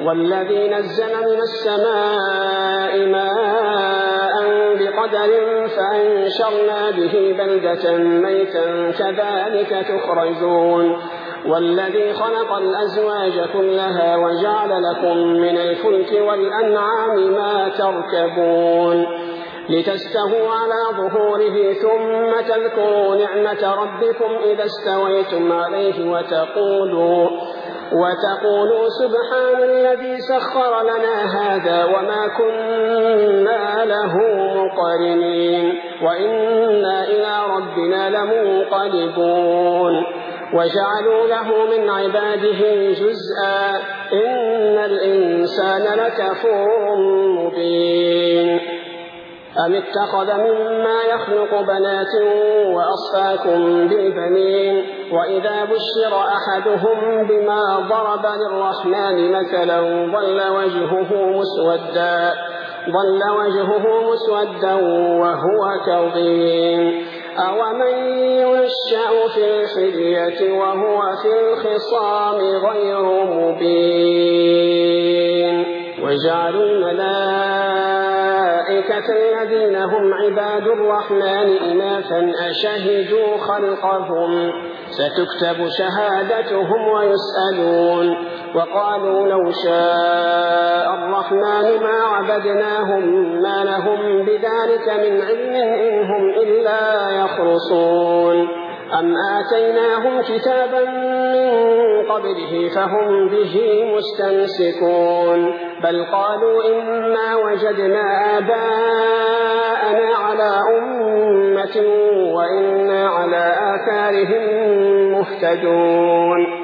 والذي نزل من السماء ماء بقدر فأنشرنا به بلدة ميتا كذلك تخرجون والذي خلق الأزواج كلها وجعل لكم من الفلك والأنعام ما تركبون لتستووا على ظهوره ثم تذكروا نعمة ربكم إذا استويتم عليه وتقولوا سبحان الذي سخر لنا هذا وما كنا له مقرنين وإنا إلى ربنا لمنقلبون وجعلوا له من عباده جزءا إن الإنسان لكفور مبين أم اتخذ مما يخلق بنات وأصفاكم بالبنين وإذا بشر أحدهم بما ضرب للرحمن مثلا ظل وجهه مسودا وهو كظيم أومن ينشأ في الحلية وهو في الخصام غير مبين وجعلوا الملائكة الذين هم عباد الرحمن إناثا أشهدوا خلقهم ستكتب شهادتهم ويسألون وقالوا لو شاء الرحمن ما عبدناهم ما لهم بذلك من علم إن هم إلا يخرصون أم آتيناهم كتابا من قبله فهم به مستمسكون بل قالوا إنا وجدنا آباءنا على أمة وإنا على آثارهم مهتدون